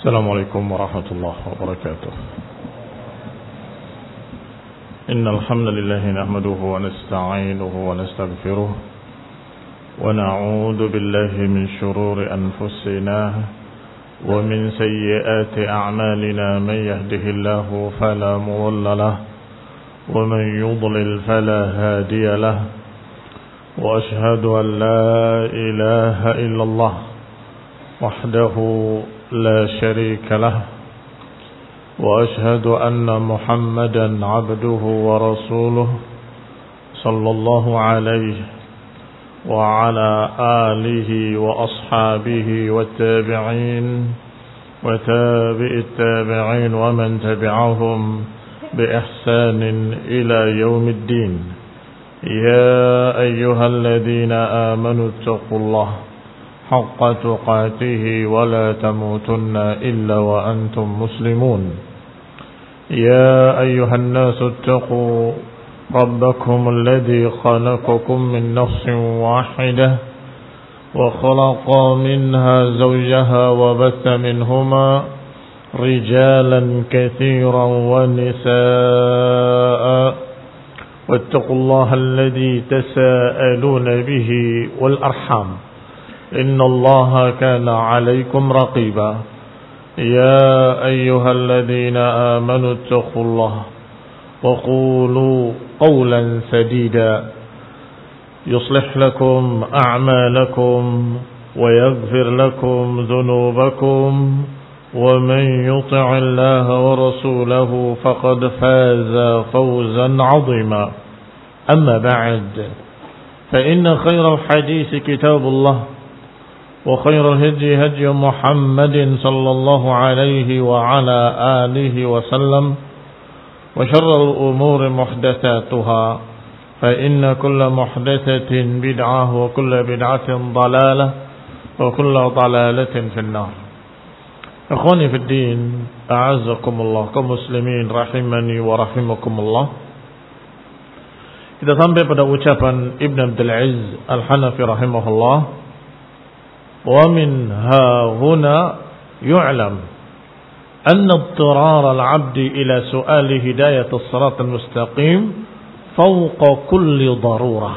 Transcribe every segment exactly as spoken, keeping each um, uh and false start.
السلام عليكم ورحمة الله وبركاته. إن الحمد لله نحمده ونستعينه ونستغفره ونعوذ بالله من شرور أنفسنا ومن سيئات أعمالنا. من يهده الله فلا مضل له ومن يضلل فلا هادي له وأشهد أن لا إله إلا الله وحده لا شريك له وأشهد أن محمدا عبده ورسوله صلى الله عليه وعلى آله وأصحابه والتابعين وتابع التابعين ومن تبعهم بإحسان إلى يوم الدين. يا أيها الذين آمنوا اتقوا الله حق تقاته ولا تموتن إلا وأنتم مسلمون. يا أيها الناس اتقوا ربكم الذي خلقكم من نفس واحدة وخلق منها زوجها وبث منهما رجالا كثيرا ونساء واتقوا الله الذي تساءلون به والأرحام إن الله كان عليكم رقيبا. يا أيها الذين آمنوا اتقوا الله وقولوا قولا سديدا يصلح لكم أعمالكم ويغفر لكم ذنوبكم ومن يطع الله ورسوله فقد فاز فوزا عظيما. أما بعد فإن خير الحديث كتاب الله وخير الهدي هدي محمد صلى الله عليه وعلى آله وسلم وشر الأمور محدثاتها فإن كل محدثة بدعة وكل بدعة ضلالة وكل ضلالة في النار. Akhwani fi din, a'azzakumullah, kaum muslimin rahimani wa rahimakumullah. Kita sampai pada ucapan Ibn Abdul Aziz Al-Hanafi rahimahullah, wa min ha huna yu'lam anna idtirar al-'abd ila su'ali hidayat as-sirat al-mustaqim fawqa kulli darurah.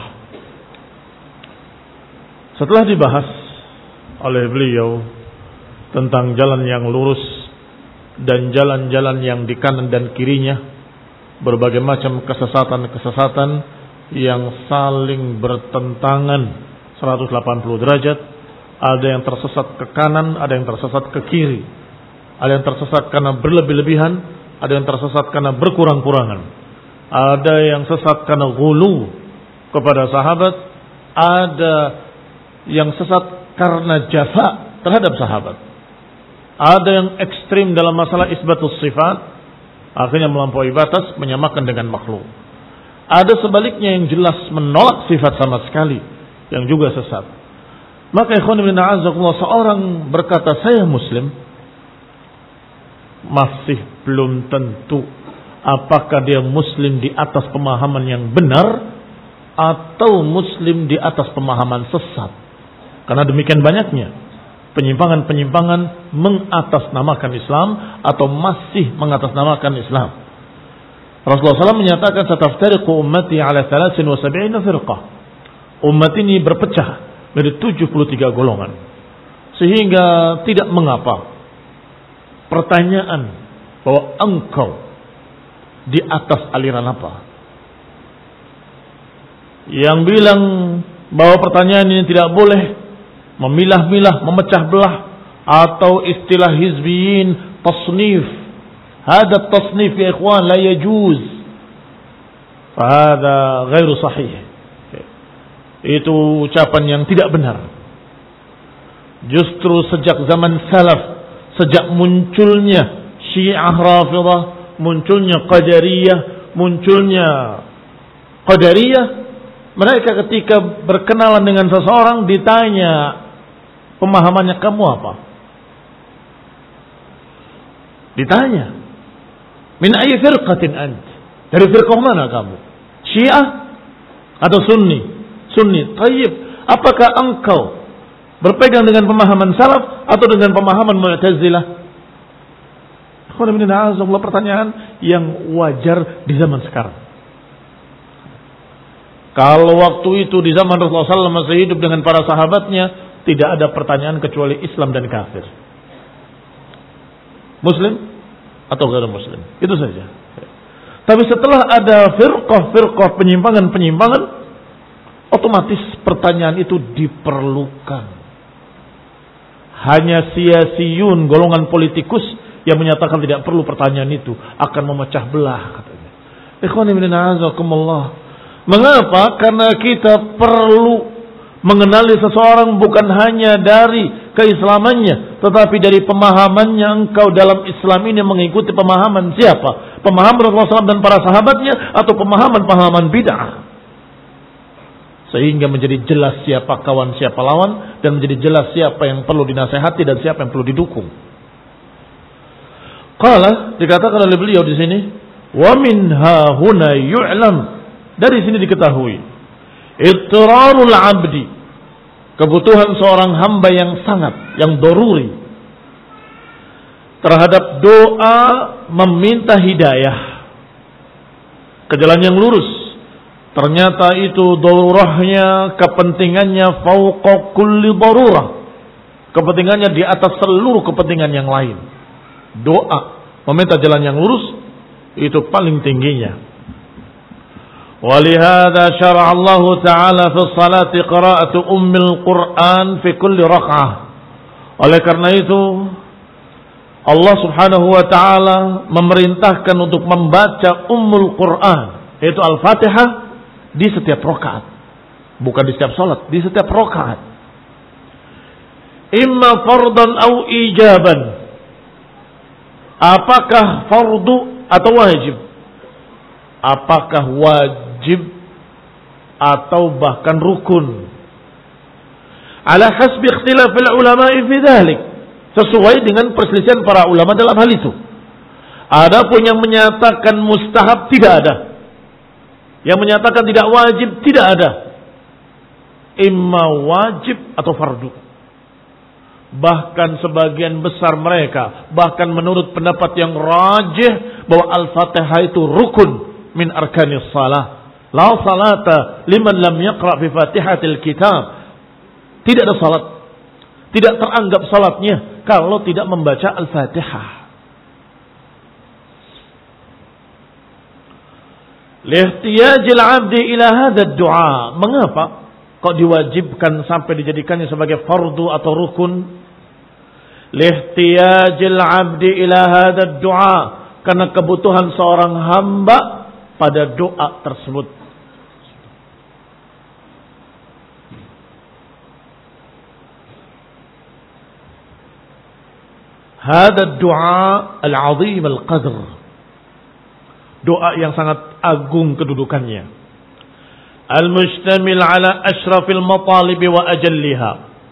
Setelah dibahas oleh beliau tentang jalan yang lurus dan jalan-jalan yang di kanan dan kirinya, berbagai macam kesesatan-kesesatan yang saling bertentangan seratus delapan puluh derajat. Ada yang tersesat ke kanan, ada yang tersesat ke kiri. Ada yang tersesat karena berlebih-lebihan, ada yang tersesat karena berkurang-kurangan. Ada yang sesat karena ghulu kepada sahabat, ada yang sesat karena jafa terhadap sahabat. Ada yang ekstrim dalam masalah isbatus sifat, akhirnya melampaui batas, menyamakan dengan makhluk. Ada sebaliknya yang jelas menolak sifat sama sekali, yang juga sesat. Maka ikhwan ibn a'azakullah, seorang berkata saya muslim, masih belum tentu apakah dia muslim di atas pemahaman yang benar atau muslim di atas pemahaman sesat. Karena demikian banyaknya penyimpangan-penyimpangan mengatasnamakan Islam atau masih mengatasnamakan Islam. Rasulullah shallallahu alaihi wasallam menyatakan sataftariqu ummati ala thalathin wa sab'ina firqah. Umat ini berpecah dari tujuh puluh tiga golongan. Sehingga tidak mengapa pertanyaan bahwa engkau di atas aliran apa. Yang bilang bahwa pertanyaan ini tidak boleh memilah-milah, memecah belah, atau istilah hizbiyin tasnif. Hada tasnif ya ikhwan la yajuz. Fahada ghairu sahih. Itu ucapan yang tidak benar. Justru sejak zaman salaf, sejak munculnya Syiah Rafidah, munculnya Qadariyah, munculnya Qadariyah, mereka ketika berkenalan dengan seseorang ditanya pemahamannya kamu apa? Ditanya, min ayyi firqatin ant? Dari firqah mana kamu? Syiah atau Sunni? Sunni. Tayyib, apakah engkau berpegang dengan pemahaman salaf atau dengan pemahaman Mu'tazilah? Pertanyaan yang wajar di zaman sekarang. Kalau waktu itu di zaman Rasulullah shallallahu alaihi wasallam masih hidup dengan para sahabatnya, tidak ada pertanyaan kecuali Islam dan kafir. Muslim atau tidak muslim. Itu saja. Tapi setelah ada firqah-firqah penyimpangan-penyimpangan, otomatis pertanyaan itu diperlukan. Hanya sia-siun golongan politikus yang menyatakan tidak perlu pertanyaan itu, akan memecah belah katanya. Ikhwani min a'azakumullah. Mengapa? Karena kita perlu mengenali seseorang bukan hanya dari keislamannya, tetapi dari pemahamannya. Engkau dalam Islam ini mengikuti pemahaman siapa? Pemahaman Rasulullah shallallahu alaihi wasallam dan para sahabatnya, atau pemahaman-pemahaman bid'ah? Sehingga menjadi jelas siapa kawan, siapa lawan, dan menjadi jelas siapa yang perlu dinasehati dan siapa yang perlu didukung. Qala, dikatakan oleh beliau di sini, wa min ha huna yu'lam, dari sini diketahui ittirarul abdi, kebutuhan seorang hamba yang sangat, yang doruri terhadap doa meminta hidayah ke jalan yang lurus. Ternyata itu darurahnya, kepentingannya fauqa kulli darurah, kepentingannya di atas seluruh kepentingan yang lain. Doa meminta jalan yang lurus itu paling tingginya. ولهذا شرع الله تعالى في الصلاة قراءة أم القرآن في كل ركعة. Oleh karena itu Allah Subhanahu wa taala memerintahkan untuk membaca Ummul Quran, yaitu Al-Fatihah, di setiap rakaat. Bukan di setiap salat, di setiap rakaat. Imma fardan au ijaban. Apakah fardu atau wajib? Apakah wajib atau bahkan rukun? Ala hasbi ikhtilafil ulama'i fi dzalik, sesuai dengan perselisihan para ulama dalam hal itu. Adapun yang menyatakan mustahab tidak ada, yang menyatakan tidak wajib tidak ada. Imma wajib atau fardu. Bahkan sebagian besar mereka, bahkan menurut pendapat yang rajih, bahwa Al-Fatihah itu rukun min arkanis salah. La salata liman lam yaqra fi Fatihatil kitab. Tidak ada salat, tidak teranggap salatnya kalau tidak membaca Al-Fatihah. Lihtiyajil 'abdi ila hadzal du'a. Mengapa kok diwajibkan sampai dijadikannya sebagai fardu atau rukun? Lihtiyajil 'abdi ila hadzal du'a, karena kebutuhan seorang hamba pada doa tersebut. Hada doa al-azim al-qadr, doa yang sangat agung kedudukannya. Al-mustamil ala ashrafil matalib wa ajalliha,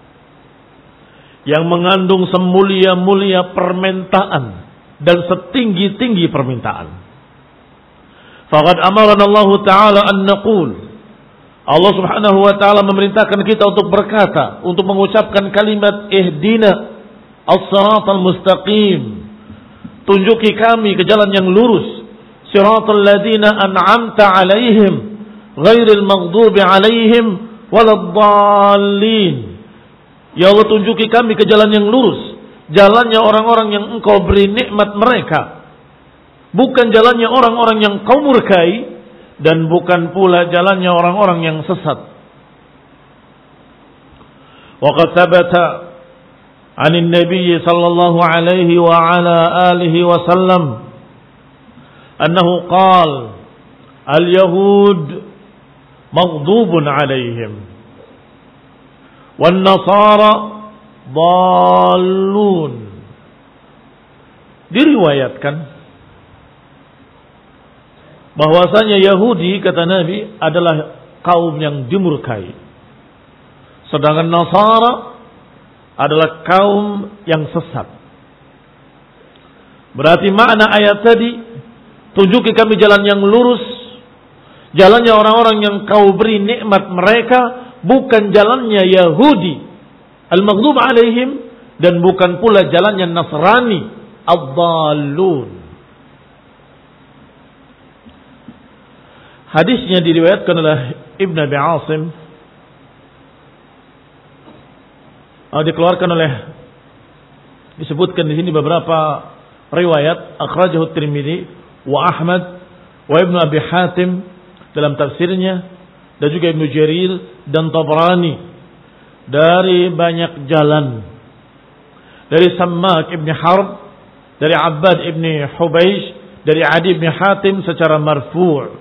yang mengandung semulia-mulia permintaan dan setinggi-tinggi permintaan. Faqad amarana Allah Ta'ala an naqul, Allah Subhanahu wa taala memerintahkan kita untuk berkata, untuk mengucapkan kalimat ihdina as-siratal mustaqim, tunjuki kami ke jalan yang lurus, siratal ladzina an'amta 'alaihim ghairil maghdubi 'alaihim waladdallin. Ya Allah, tunjuki kami ke jalan yang lurus, jalannya orang-orang yang Engkau beri nikmat mereka, bukan jalannya orang-orang yang Kau murkai, dan bukan pula jalannya orang-orang yang sesat. Wa qad thabata 'an an-nabiy sallallahu alaihi wa ala alihi wa sallam annahu qala al-yahud maghdubun 'alaihim wan nasara dallun. Diriwayatkan bahwasanya Yahudi, kata Nabi, adalah kaum yang dimurkai, sedangkan Nasara adalah kaum yang sesat. Berarti makna ayat tadi, tunjuki kami jalan yang lurus, jalannya orang-orang yang Kau beri nikmat mereka, bukan jalannya Yahudi al-maghdub alaihim, dan bukan pula jalannya Nasrani ad-dallun. Hadisnya diriwayatkan oleh Ibn Abi Asim, dikeluarkan oleh, disebutkan di sini beberapa riwayat, akhrajahu Tirmidzi wa Ahmad wa Ibn Abi Hatim dalam tafsirnya, dan juga Ibnu Jarir dan Tabrani dari banyak jalan, dari Sammak ibn Harb, dari Abbad ibn Hubaysh, dari Adi ibn Hatim secara marfu'.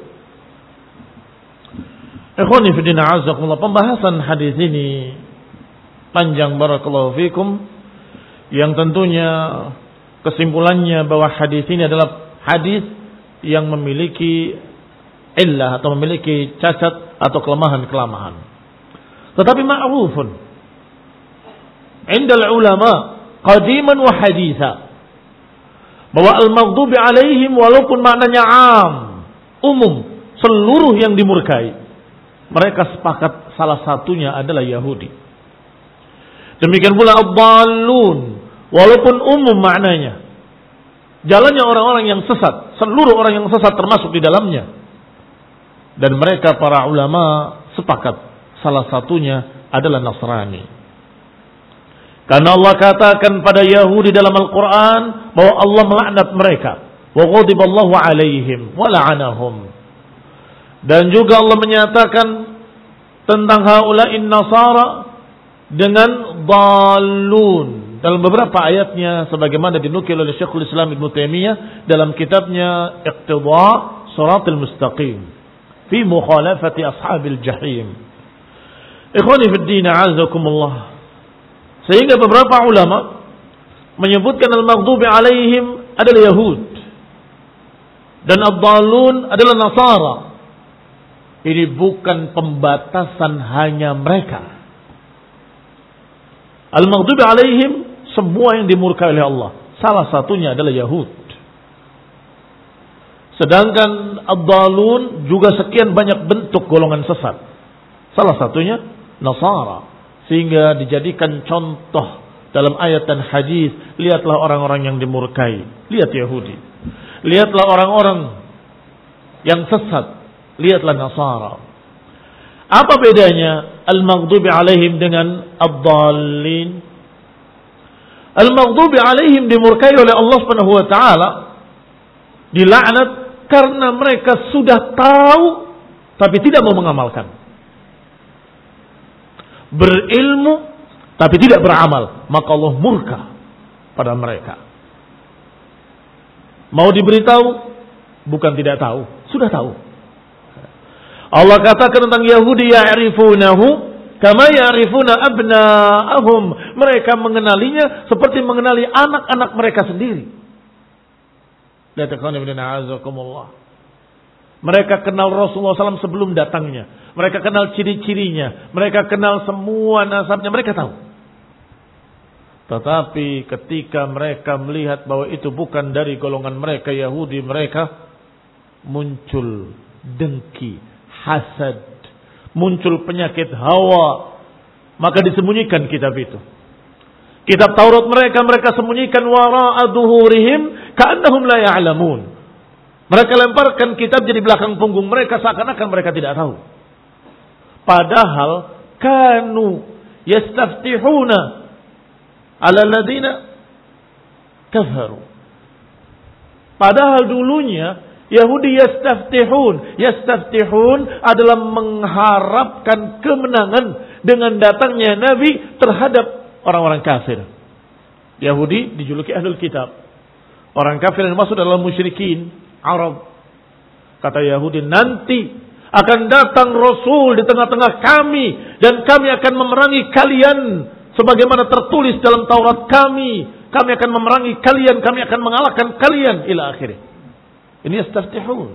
Ikhwani fi din a'azzakumullah, pembahasan hadis ini panjang barakallahu fikum, yang tentunya kesimpulannya bahwa hadis ini adalah hadis yang memiliki illah atau memiliki cacat atau kelemahan-kelemahan. Tetapi ma'rufun indal ulama qadiman wa haditha bahwa al-maghdubi alaihim walaupun maknanya am, umum, seluruh yang dimurkai, mereka sepakat salah satunya adalah Yahudi. Demikian pula ad-dallun, walaupun umum maknanya, jalannya orang-orang yang sesat, seluruh orang yang sesat termasuk di dalamnya. Dan mereka para ulama sepakat salah satunya adalah Nasrani. Karena Allah katakan pada Yahudi dalam Al-Quran bahwa Allah melaknat mereka. Wa ghadiballahu alaihim wa la'anahum. Dan juga Allah menyatakan tentang haula'in nasara dengan dallun dalam beberapa ayatnya, sebagaimana dinukil oleh Syekhul Islam Ibnu Taimiyah dalam kitabnya Iqtida Shiratal Mustaqim fi mukhalafati ashabil jahim. Ikhwani fid din a'azakumullah. Sehingga beberapa ulama menyebutkan al-maghdubi alaihim adalah Yahud dan ad-dallun adalah Nasara. Ini bukan pembatasan hanya mereka. Al-maghdubi alaihim semua yang dimurkai oleh Allah. Salah satunya adalah Yahud. Sedangkan ad-dallun juga sekian banyak bentuk golongan sesat. Salah satunya Nasara. Sehingga dijadikan contoh dalam ayat dan hadis. Lihatlah orang-orang yang dimurkai. Lihat Yahudi. Lihatlah orang-orang yang sesat. Lihatlah Nasara. Apa bedanya al-maghdubi alaihim dengan ad-dallin? Al-maghdubi alaihim dimurkai oleh Allah Subhanahu wa taala, dilaknat karena mereka sudah tahu tapi tidak mau mengamalkan. Berilmu tapi tidak beramal, maka Allah murka pada mereka. Mau diberitahu bukan tidak tahu, sudah tahu. Allah katakan tentang Yahudi, ya'rifunahu kama ya'rifuna abna'ahum. Mereka mengenalinya seperti mengenali anak-anak mereka sendiri. Lihat ikhwan ibn a'azakumullah. Mereka kenal Rasulullah shallallahu alaihi wasallam sebelum datangnya. Mereka kenal ciri-cirinya. Mereka kenal semua nasabnya. Mereka tahu. Tetapi ketika mereka melihat bahwa itu bukan dari golongan mereka, Yahudi mereka, muncul dengki, hasad, muncul penyakit hawa, maka disembunyikan kitab itu. Kitab Taurat mereka mereka sembunyikan wara'a duhurihim ka'annahum la ya'lamun. Mereka lemparkan kitab jadi belakang punggung mereka seakan-akan mereka tidak tahu. Padahal kanu yastaftihuna 'ala alladziina kafaru. Padahal dulunya Yahudi yastaftihun. Yastaftihun adalah mengharapkan kemenangan dengan datangnya Nabi terhadap orang-orang kafir. Yahudi dijuluki ahlul kitab. Orang kafir yang masuk adalah musyrikin Arab. Kata Yahudi, nanti akan datang Rasul di tengah-tengah kami dan kami akan memerangi kalian sebagaimana tertulis dalam Taurat kami. Kami akan memerangi kalian, kami akan mengalahkan kalian ila akhirnya. Ini yastaftihun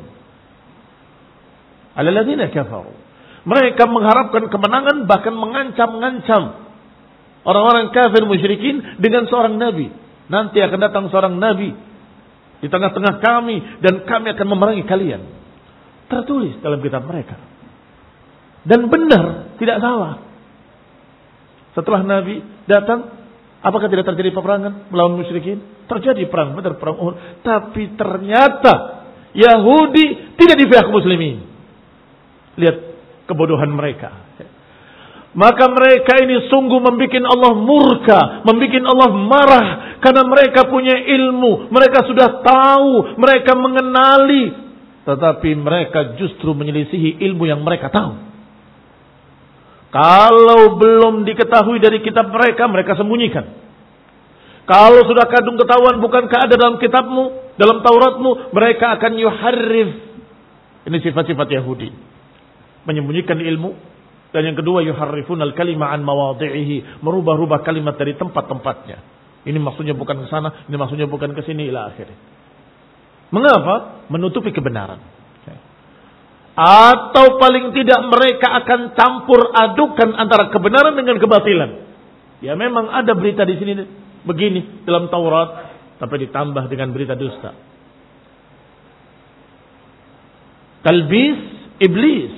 ala alladziina kafaru. Mereka mengharapkan kemenangan, bahkan mengancam-ngancam orang-orang kafir musyrikin dengan seorang nabi. Nanti akan datang seorang nabi di tengah-tengah kami dan kami akan memerangi kalian. Tertulis dalam kitab mereka. Dan benar, tidak salah. Setelah nabi datang, apakah tidak terjadi peperangan melawan musyrikin? terjadi perang Badar, perang Uhud, tapi ternyata Yahudi tidak di pihak muslimin. Lihat kebodohan mereka. Maka mereka ini sungguh membuat Allah murka, membuat Allah marah, karena mereka punya ilmu, mereka sudah tahu, mereka mengenali, tetapi mereka justru menyelisihi ilmu yang mereka tahu. Kalau belum diketahui dari kitab mereka, mereka sembunyikan. Kalau sudah kadung ketahuan bukankah ada dalam kitabmu, dalam Tauratmu, mereka akan yuharrif. Ini sifat-sifat Yahudi. Menyembunyikan ilmu. Dan yang kedua, yuharrifun al-kalima an mawadhi'ihi, merubah-rubah kalimat dari tempat-tempatnya. Ini maksudnya bukan ke sana, ini maksudnya bukan ke sini, ila akhirnya. Mengapa? Menutupi kebenaran. Atau paling tidak mereka akan campur adukan antara kebenaran dengan kebatilan. Ya memang ada berita di sini begini dalam Taurat, tapi ditambah dengan berita dusta. Talbis iblis.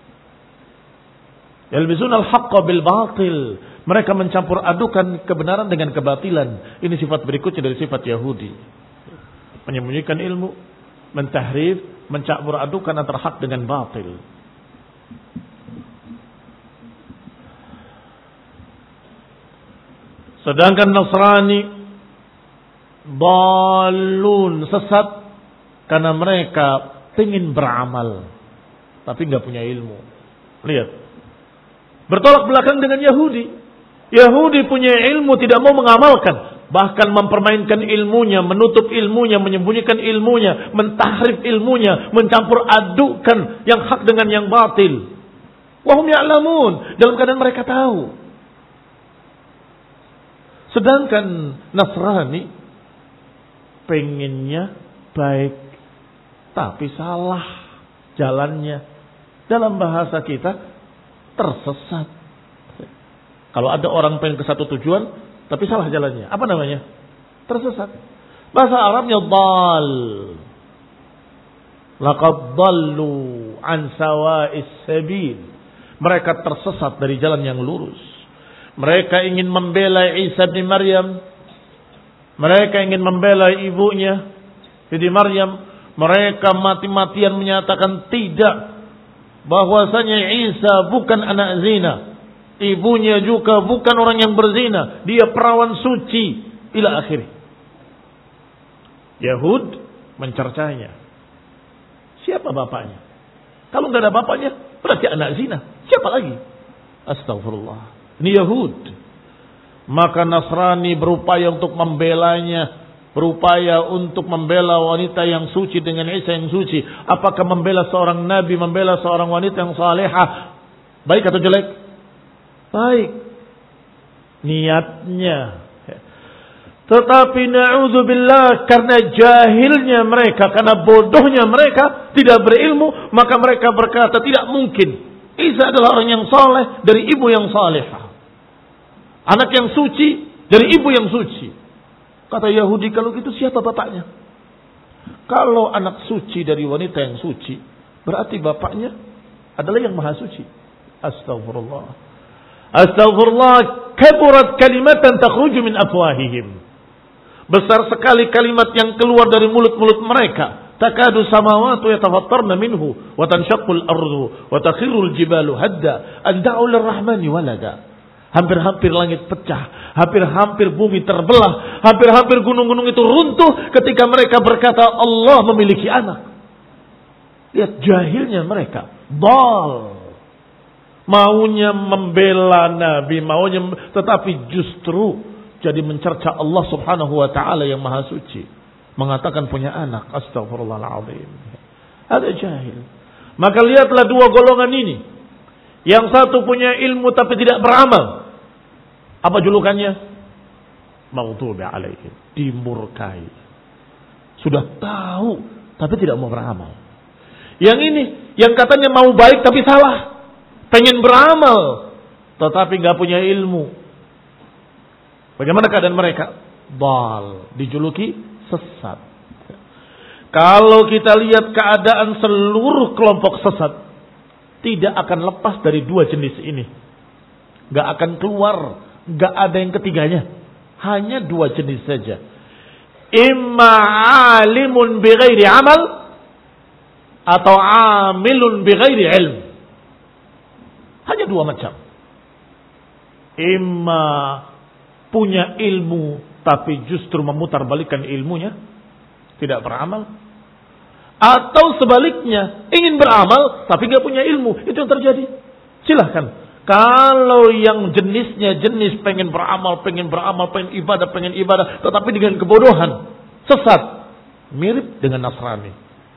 Yalbisun al-haqqa bil batil. Mereka mencampur adukan kebenaran dengan kebatilan. Ini sifat berikutnya dari sifat Yahudi. Menyembunyikan ilmu, mentahrif, mencampur adukan antara hak dengan batil. Sedangkan Nasrani dalun, sesat, karena mereka ingin beramal tapi nggak punya ilmu. Lihat, bertolak belakang dengan Yahudi. Yahudi punya ilmu, tidak mau mengamalkan, bahkan mempermainkan ilmunya, menutup ilmunya, menyembunyikan ilmunya, mentahrif ilmunya, mencampur adukan yang hak dengan yang batil. Wahum ya'lamun, dalam keadaan mereka tahu. Sedangkan Nasrani pengennya baik, tapi salah jalannya. Dalam bahasa kita tersesat. Kalau ada orang pengen ke satu tujuan tapi salah jalannya, apa namanya? Tersesat. Bahasa Arabnya dal. Laqad dallu an sawa'is sabil. Mereka tersesat dari jalan yang lurus. Mereka ingin membela Isa bin Maryam. Mereka ingin membela ibunya, Siti Maryam. Mereka mati-matian menyatakan tidak, bahwasanya Isa bukan anak zina. Ibunya juga bukan orang yang berzina. Dia perawan suci. Ila akhir. Yahud mencercanya. Siapa bapaknya? Kalau nggak ada bapaknya, berarti anak zina. Siapa lagi? Astagfirullah. Ini Yahud. Maka Nasrani berupaya untuk membelanya. Berupaya untuk membela wanita yang suci dengan Isa yang suci. Apakah membela seorang nabi, membela seorang wanita yang salehah baik atau jelek? Baik niatnya. Tetapi na'udzubillah, karena jahilnya mereka, karena bodohnya mereka, tidak berilmu, maka mereka berkata tidak mungkin Isa adalah orang yang saleh dari ibu yang salehah, anak yang suci dari ibu yang suci. Kata Yahudi, kalau gitu siapa bapaknya? Kalau anak suci dari wanita yang suci, berarti bapaknya adalah yang maha suci. Astagfirullah. Astagfirullah, kaburat kalimatan takhruju min afwahihim. Besar sekali kalimat yang keluar dari mulut-mulut mereka. Takadu samawatu yatafattarna minhu wa tanshaqqul ardu wa takhirul jibalu hadda an da'u lirrahmani walada. Hampir-hampir langit pecah, hampir-hampir bumi terbelah, hampir-hampir gunung-gunung itu runtuh ketika mereka berkata Allah memiliki anak. Lihat jahilnya mereka. Dal. Maunya membela Nabi, maunya, tetapi justru jadi mencerca Allah Subhanahu wa taala yang maha suci, mengatakan punya anak. Astagfirullahaladzim. Ada jahil. Maka lihatlah dua golongan ini. Yang satu punya ilmu tapi tidak beramal. Apa julukannya? Maghdubi alaihim, dimurkai. Sudah tahu tapi tidak mau beramal. Yang ini yang katanya mau baik tapi salah. Pengen beramal tetapi enggak punya ilmu. Bagaimana keadaan mereka? Dal, dijuluki sesat. Kalau kita lihat keadaan seluruh kelompok sesat, tidak akan lepas dari dua jenis ini. Gak akan keluar, gak ada yang ketiganya. Hanya dua jenis saja. Imma alimun bighairi amal atau amilun bighairi ilm. Hanya dua macam. Imma punya ilmu tapi justru memutarbalikkan ilmunya, tidak beramal. Atau sebaliknya, ingin beramal tapi gak punya ilmu. Itu yang terjadi. Silahkan. Kalau yang jenisnya jenis pengen beramal, pengen beramal, pengen ibadah, pengen ibadah, tetapi dengan kebodohan, sesat, mirip dengan Nasrani.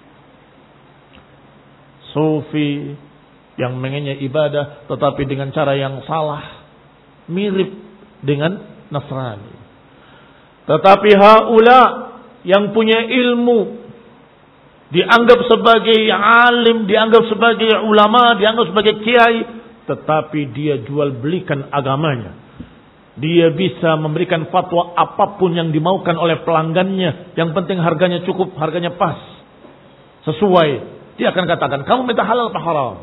Sufi yang mengennya ibadah, tetapi dengan cara yang salah, mirip dengan Nasrani. Tetapi haula yang punya ilmu, dianggap sebagai alim, dianggap sebagai ulama, dianggap sebagai kiai, tetapi dia jual belikan agamanya. Dia bisa memberikan fatwa apapun yang dimaukan oleh pelanggannya. Yang penting harganya cukup, harganya pas, sesuai. Dia akan katakan, kamu minta halal apa haram?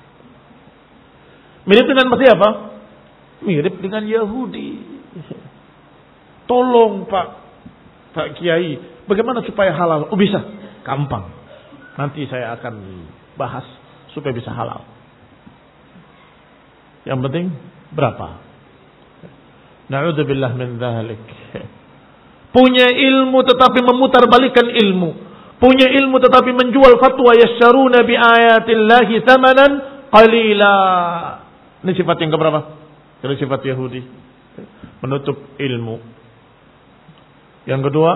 Mirip dengan siapa? Mirip dengan Yahudi. Tolong Pak, Pak Kiai, bagaimana supaya halal? Oh bisa, gampang. Nanti saya akan bahas supaya bisa halal. Yang penting berapa? Na'udzubillah min dzalik. Punya ilmu tetapi memutarbalikkan ilmu. Punya ilmu tetapi menjual fatwa, yasyaruna bi ayatillahi thamanan qalila. Ini sifat yang keberapa? Ini sifat Yahudi. Menutup ilmu. Yang kedua,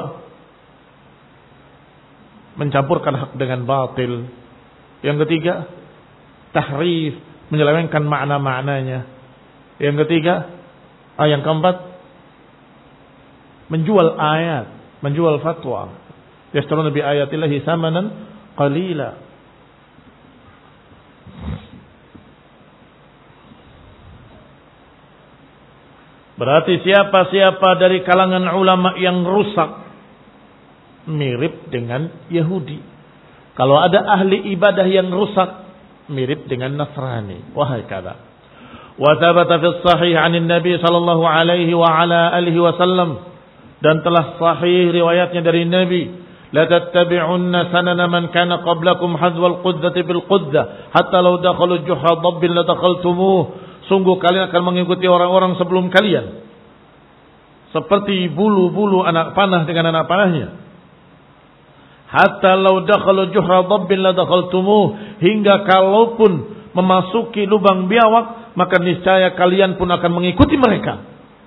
mencampurkan hak dengan batil. Yang ketiga, tahrif, menyelewengkan makna-maknanya. Yang ketiga, ah, yang keempat, menjual ayat, menjual fatwa. Yashtaruna bi ayatillahi samanan qalila. Berarti siapa-siapa dari kalangan ulama yang rusak mirip dengan Yahudi. Kalau ada ahli ibadah yang rusak mirip dengan Nasrani. Wahai kada. Wa thabata fi sahih 'anil Nabi sallallahu alaihi wa ala alihi wasallam, dan telah sahih riwayatnya dari Nabi, la tattabi'unna sanana man kana qablakum hadwal qudzati bil quddah hatta law dakhalu juhra dabbin la dakhaltumuh. Sungguh kalian akan mengikuti orang-orang sebelum kalian seperti bulu-bulu anak panah dengan anak panahnya. Hatta law dakhalu juhra dabbin la dakhaltumuh, hingga kalaupun memasuki lubang biawak maka niscaya kalian pun akan mengikuti mereka.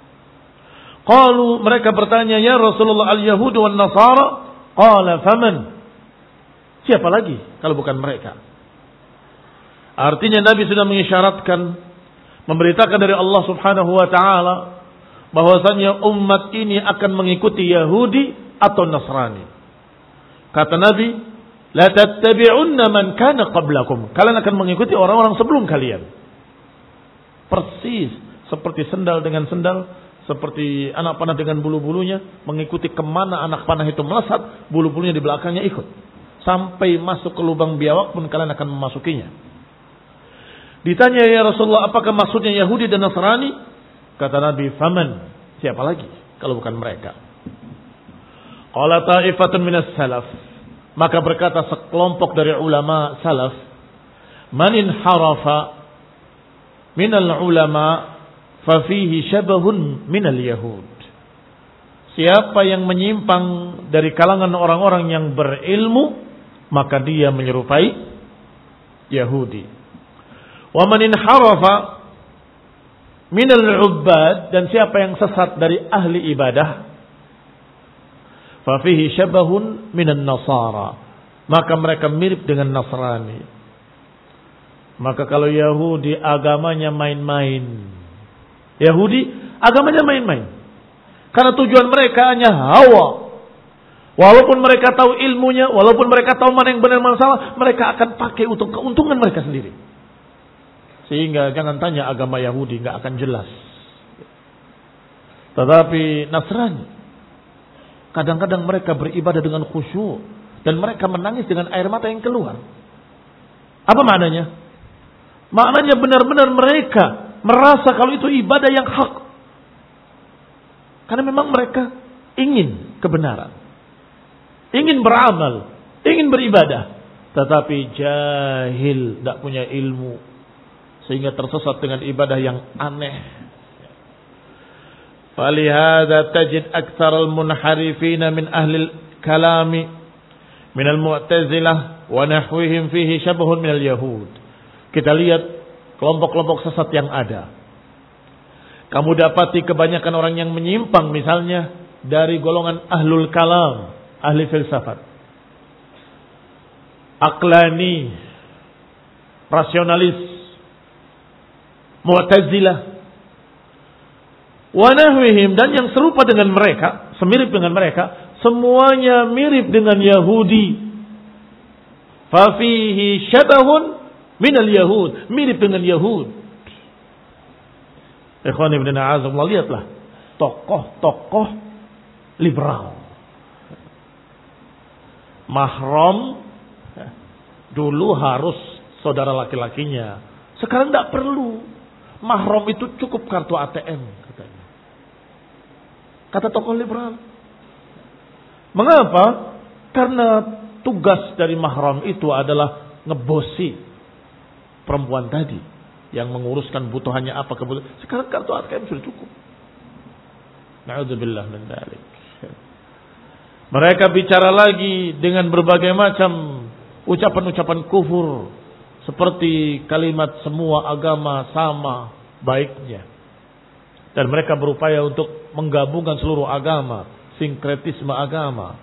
Qalu, mereka bertanya, ya Rasulullah, al-Yahud wan Nasara? Qala faman? Siapa lagi kalau bukan mereka? Artinya Nabi sudah mengisyaratkan, memberitakan dari Allah Subhanahu wa taala bahwasanya umat ini akan mengikuti Yahudi atau Nasrani. Kata Nabi, la tattabi'unna man kana qablakum. Kalian akan mengikuti orang-orang sebelum kalian. Persis seperti sendal dengan sendal, seperti anak panah dengan bulu-bulunya, mengikuti kemana anak panah itu melesat, bulu-bulunya di belakangnya ikut. Sampai masuk ke lubang biawak pun kalian akan memasukinya. Ditanya, ya Rasulullah, apakah maksudnya Yahudi dan Nasrani? Kata Nabi, faman? Siapa lagi kalau bukan mereka? Qala ta'ifatun minas salaf. Maka berkata sekelompok dari ulama salaf, manin harafa minal ulama fafihi syabahun minal yahud. Siapa yang menyimpang dari kalangan orang-orang yang berilmu, maka dia menyerupai Yahudi. Wa man inharafa minal ubbad, dan siapa yang sesat dari ahli ibadah, fa fihi syabahun minan nasara, maka mereka mirip dengan Nasrani. Maka kalau Yahudi agamanya main-main, Yahudi agamanya main-main, karena tujuan mereka hanya hawa. Walaupun mereka tahu ilmunya, walaupun mereka tahu mana yang benar mana salah, mereka akan pakai untuk keuntungan mereka sendiri. Sehingga jangan tanya agama Yahudi, nggak akan jelas. Tetapi Nasrani, kadang-kadang mereka beribadah dengan khusyuk dan mereka menangis dengan air mata yang keluar. Apa maknanya? Maknanya benar-benar mereka merasa kalau itu ibadah yang hak. Karena memang mereka ingin kebenaran. ingin beramal, ingin beribadah, tetapi jahil, tidak punya ilmu, sehingga tersesat dengan ibadah yang aneh. Falihada tajid aktsar al-munharifin min ahli al-kalami min al-mu'tazilah wa nahwihim fihi syabhun min al-yahud. Kita lihat kelompok-kelompok sesat yang ada. Kamu dapati kebanyakan orang yang menyimpang misalnya dari golongan ahlul kalam, ahli filsafat, aqlani, rasionalis, mu'tazilah, wa nahwihim, dan yang serupa dengan mereka, semirip dengan mereka, semuanya mirip dengan Yahudi. Fa fihi syabahun minal yahud, mirip dengan Yahud. Ikhwan ibn a'azamullah, lihatlah tokoh-tokoh liberal. Mahram dulu harus saudara laki-lakinya, sekarang tidak perlu. Mahram itu cukup kartu A T M katanya. Kata tokoh liberal. Mengapa? Karena tugas dari mahram itu adalah ngebosi perempuan tadi yang menguruskan butuhannya apa kebutuhan. Sekarang kartu A T M sudah cukup. Na'udzubillah min dzalik. Mereka bicara lagi dengan berbagai macam ucapan-ucapan kufur, seperti kalimat semua agama sama baiknya. Dan mereka berupaya untuk menggabungkan seluruh agama, sinkretisme agama.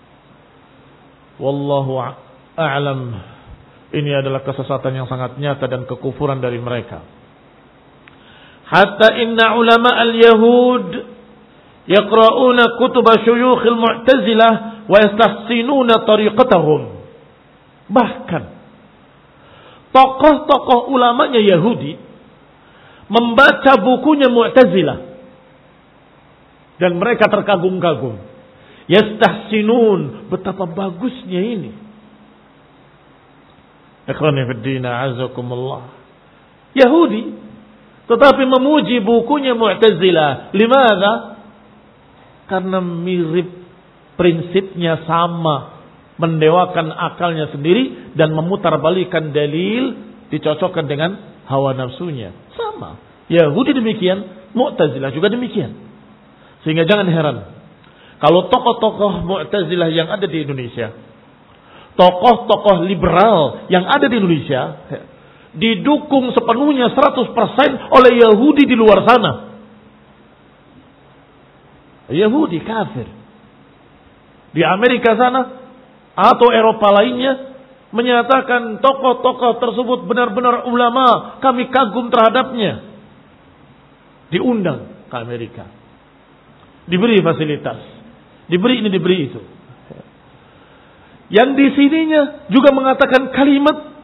Wallahu a'lam. Ini adalah kesesatan yang sangat nyata dan kekufuran dari mereka. Hatta inna ulama al-yahud yaqra'una kutub syuyukh al-mu'tazilah wa yastahsinuna tariqatahum. Bahkan tokoh-tokoh ulamanya Yahudi membaca bukunya Mu'tazilah dan mereka terkagum-kagum. Yastahsinun, betapa bagusnya ini. Ikhwani fid din, a'azakumullah. Yahudi tetapi memuji bukunya Mu'tazilah. Limadha? Karena mirip, prinsipnya sama, mendewakan akalnya sendiri dan memutarbalikan dalil, dicocokkan dengan hawa nafsunya. Sama. Yahudi demikian, Mu'tazilah juga demikian. Sehingga jangan heran kalau tokoh-tokoh Mu'tazilah yang ada di Indonesia, tokoh-tokoh liberal yang ada di Indonesia didukung sepenuhnya seratus persen oleh Yahudi di luar sana. Yahudi kafir. Di Amerika sana atau Eropa lainnya menyatakan tokoh-tokoh tersebut benar-benar ulama, kami kagum terhadapnya. Diundang ke Amerika, diberi fasilitas, diberi ini, diberi itu. Yang di sininya juga mengatakan kalimat,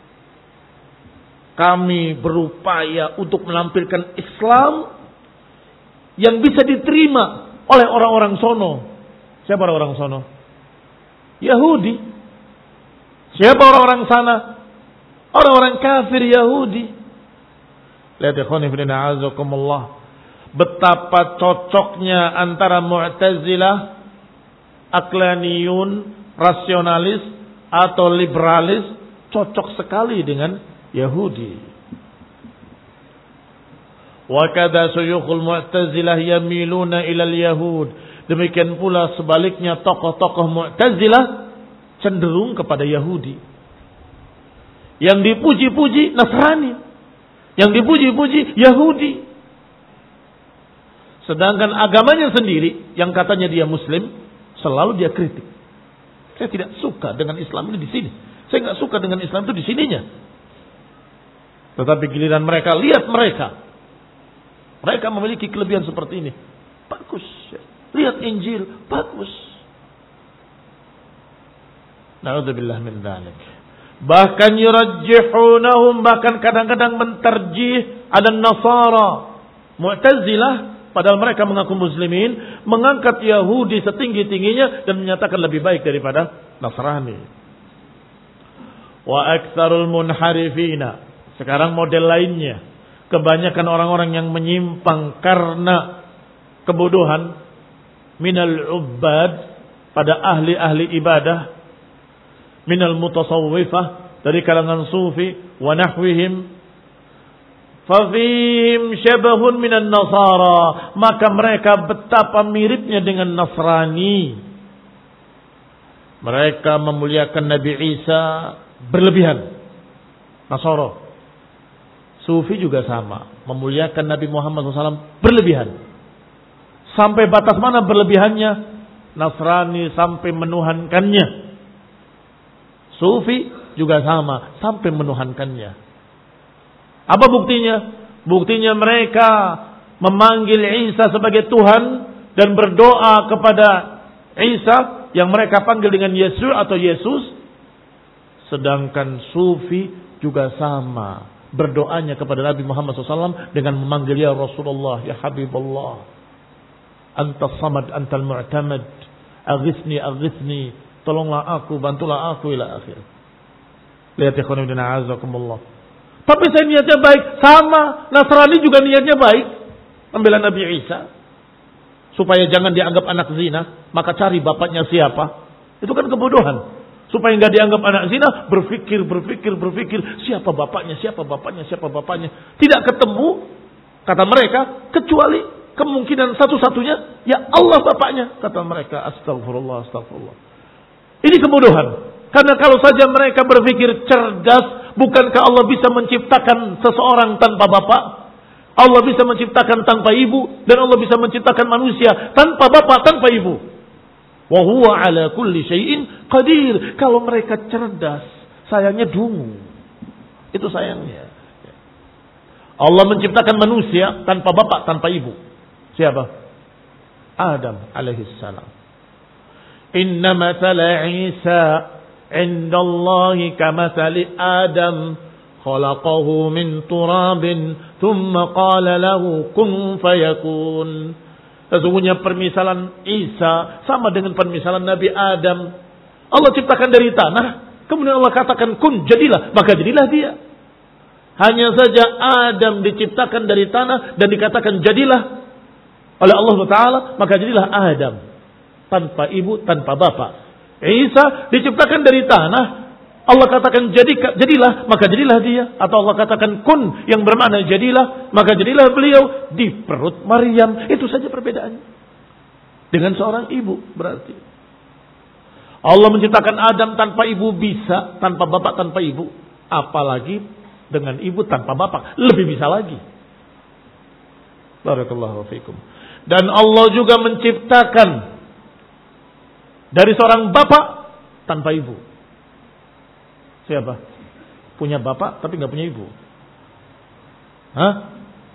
kami berupaya untuk menampilkan Islam yang bisa diterima oleh orang-orang sono. Siapa orang-orang sono? Yahudi. Siapa orang-orang sana? Orang-orang kafir Yahudi. Lihat ikhwan fillah a'azakumullah, betapa cocoknya antara Mu'tazilah, aqlaniyun, rasionalis atau liberalis, cocok sekali dengan Yahudi. Wa kadza suyukhul Mu'tazilah yamiluna ilal yahud. Demikian pula sebaliknya tokoh-tokoh Mu'tazilah cenderung kepada Yahudi. Yang dipuji-puji Nasrani, yang dipuji-puji Yahudi. Sedangkan agamanya sendiri yang katanya dia Muslim, selalu dia kritik. Saya tidak suka dengan Islam ini di sini. Saya nggak suka dengan Islam itu di sininya. Tetapi giliran mereka, lihat mereka, mereka memiliki kelebihan seperti ini. Bagus. Lihat Injil, bagus. Na'udzubillah min dzalik. Bahkan yurajjihunahum, bahkan kadang-kadang mentarjih ada Nasara, Mu'tazilah, padahal mereka mengaku muslimin, mengangkat Yahudi setinggi-tingginya dan menyatakan lebih baik daripada Nasrani. Wa aktsarul munharifina, sekarang model lainnya, kebanyakan orang-orang yang menyimpang karena kebodohan, minal ubbad, pada ahli-ahli ibadah minal mutasawwifah, dari kalangan sufi wa nahwihim, fafihim syabahun minan nasara, maka mereka betapa miripnya dengan Nasrani. Mereka memuliakan Nabi Isa berlebihan. Nasara. Sufi juga sama, memuliakan Nabi Muhammad shallallahu alaihi wasallam berlebihan. Sampai batas mana berlebihannya? Nasrani sampai menuhankannya. Sufi juga sama, sampai menuhankannya. Apa buktinya? Buktinya mereka memanggil Isa sebagai Tuhan dan berdoa kepada Isa yang mereka panggil dengan Yesus atau Yesus. Sedangkan Sufi juga sama, berdoanya kepada Nabi Muhammad shallallahu alaihi wasallam dengan memanggil ya Rasulullah, ya Habibullah, Anta samad, Antal mu'tamad, aghithni, aghithni, tolonglah aku, bantulah aku, ila akhir. Lihat ikhwan ibn a'azakumullah. Tapi saya niatnya baik, sama Nasrani juga niatnya baik, membela Nabi Isa supaya jangan dianggap anak zina, maka cari bapaknya siapa. Itu kan kebodohan. Supaya nggak dianggap anak zina, berpikir, berpikir, berpikir, siapa bapaknya, siapa bapaknya, siapa bapaknya. Tidak ketemu, kata mereka, kecuali kemungkinan satu-satunya, ya Allah bapaknya, kata mereka. Astagfirullah, astagfirullah. Ini kebodohan. Karena kalau saja mereka berpikir cerdas, bukankah Allah bisa menciptakan seseorang tanpa bapak? Allah bisa menciptakan tanpa ibu, dan Allah bisa menciptakan manusia tanpa bapak, tanpa ibu. Wa huwa ala kulli syai'in qadir. Kalau mereka cerdas, sayangnya dungu. Itu sayangnya. Allah menciptakan manusia tanpa bapak, tanpa ibu. Siapa? Adam alaihi salam. Inna mathala Isa 'inda Allahi kamathali Adam, khalaqahu min turabin thumma qala lahu kun fayakun. Sesungguhnya permisalan Isa sama dengan permisalan Nabi Adam. Allah ciptakan dari tanah, kemudian Allah katakan kun, jadilah, maka jadilah dia. Hanya saja Adam diciptakan dari tanah dan dikatakan jadilah oleh Allah Taala, maka jadilah Adam, tanpa ibu, tanpa bapak. Isa diciptakan dari tanah, Allah katakan jadi, jadilah, maka jadilah dia. Atau Allah katakan kun, yang bermakna jadilah, maka jadilah beliau di perut Maryam. Itu saja perbedaannya. Dengan seorang ibu berarti. Allah menciptakan Adam tanpa ibu bisa, tanpa bapak, tanpa ibu. Apalagi dengan ibu tanpa bapak, lebih bisa lagi. Barakallahu fiikum. Dan Allah juga menciptakan dari seorang bapak tanpa ibu. Siapa? Punya bapak tapi nggak punya ibu. Hah?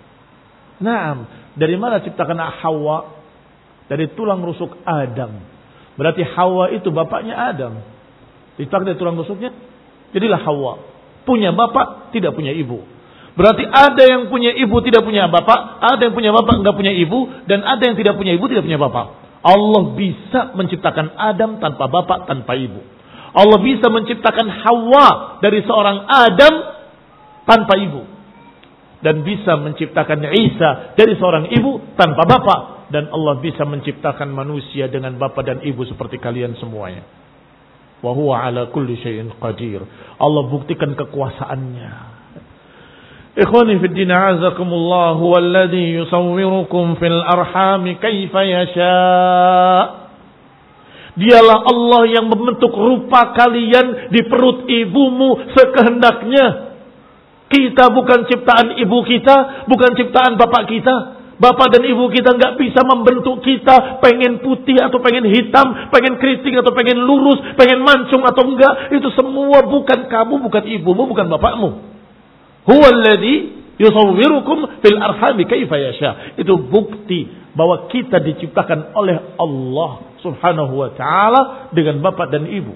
Naam. Dari mana ciptakan Hawa? Dari tulang rusuk Adam. Berarti Hawa itu bapaknya Adam. Diciptakan dari tulang rusuknya, jadilah Hawa. Punya bapak, tidak punya ibu. Berarti ada yang punya ibu tidak punya bapak, ada yang punya bapak nggak punya ibu, dan ada yang tidak punya ibu tidak punya bapak. Allah bisa menciptakan Adam tanpa bapak, tanpa ibu. Allah bisa menciptakan Hawa dari seorang Adam tanpa ibu. Dan bisa menciptakan Isa dari seorang ibu tanpa bapak. Dan Allah bisa menciptakan manusia dengan bapak dan ibu seperti kalian semuanya. Wa huwa ala kulli syai'in qadir. Allah buktikan kekuasaannya. Ikhwani fid din a'azakumullah, huwallazi yusawwirukum fil arhami kaifa yasha'. Dialah Allah yang membentuk rupa kalian di perut ibumu sekehendaknya. Kita bukan ciptaan ibu kita, bukan ciptaan bapak kita. Bapak dan ibu kita nggak bisa membentuk kita pengen putih atau pengen hitam, pengen keriting atau pengen lurus, pengen mancung atau enggak. Itu semua bukan kamu, bukan ibumu, bukan bapakmu. Huwallazi yusawwirukum fil arhami kaifa yasha. Itu bukti bahwa kita diciptakan oleh Allah Subhanahu wa ta'ala dengan bapak dan ibu.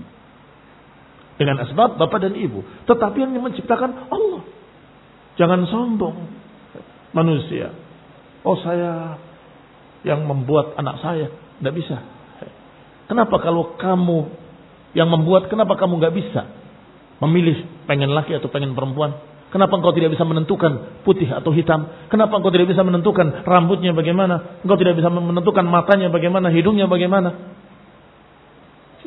Dengan asbab bapak dan ibu. Tetapi yang menciptakan Allah. Jangan sombong manusia. Oh saya yang membuat anak saya. Tidak bisa. Kenapa kalau kamu yang membuat, kenapa kamu nggak bisa memilih pengen laki atau pengen perempuan? Kenapa engkau tidak bisa menentukan putih atau hitam? Kenapa engkau tidak bisa menentukan rambutnya bagaimana? Engkau tidak bisa menentukan matanya bagaimana, hidungnya bagaimana?